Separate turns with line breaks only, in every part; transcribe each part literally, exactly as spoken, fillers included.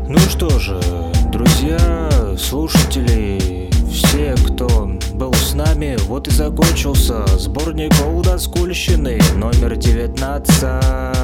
Ну что же, друзья, слушатели, все, кто был с нами, вот и закончился сборник олдоскульщины номер девятнадцать.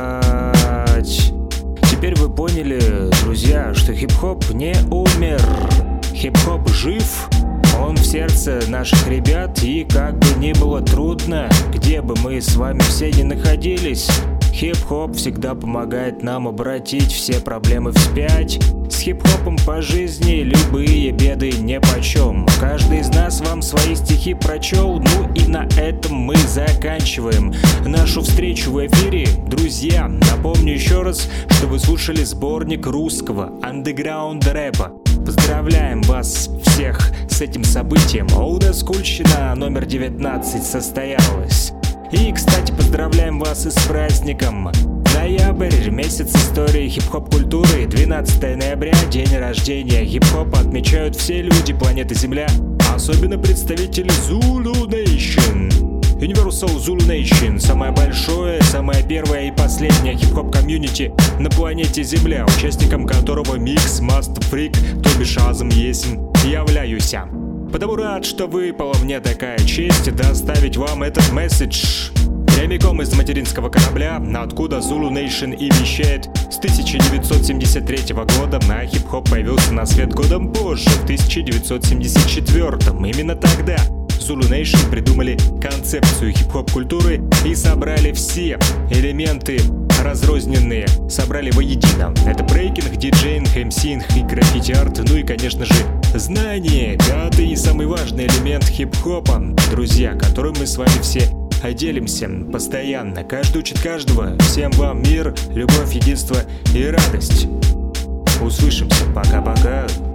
Теперь вы поняли, друзья, что хип-хоп не умер. Хип-хоп жив, он в сердце наших ребят, и как бы ни было трудно, где бы мы с вами все ни находились, хип-хоп всегда помогает нам обратить все проблемы вспять. С хип-хопом по жизни любые беды нипочем. Каждый из нас вам свои стихи прочел. Ну и на этом мы заканчиваем нашу встречу в эфире. Друзья, напомню еще раз, что вы слушали сборник русского андеграунд рэпа. Поздравляем вас всех с этим событием. Олдоскульщина номер девятнадцать состоялась. И, кстати, поздравляем вас и с праздником. Ноябрь, месяц истории хип-хоп культуры. Двенадцатое ноября, день рождения хип-хопа, отмечают все люди планеты Земля, особенно представители Zulu Nation. Universal Zulu Nation — самое большое, самое первое и последнее хип-хоп комьюнити на планете Земля, участником которого Микс, Маст, Фрик, то бишь Азм Есим, являюсь. Потому рад, что выпала мне такая честь доставить вам этот месседж прямиком из материнского корабля, откуда Zulu Nation и вещает с тысяча девятьсот семьдесят третьего года, а хип-хоп появился на свет годом позже, в тысяча девятьсот семьдесят четвёртом. Именно тогда Zulu Nation придумали концепцию хип-хоп культуры и собрали все элементы разрозненные, собрали воедино. Это брейкинг, диджейнг, эмсинг и граффити-арт, ну и, конечно же, знание. Пятый и самый важный элемент хип-хопа, друзья, которым мы с вами все делимся постоянно. Каждый учит каждого. Всем вам мир, любовь, единство и радость. Услышимся. Пока-пока.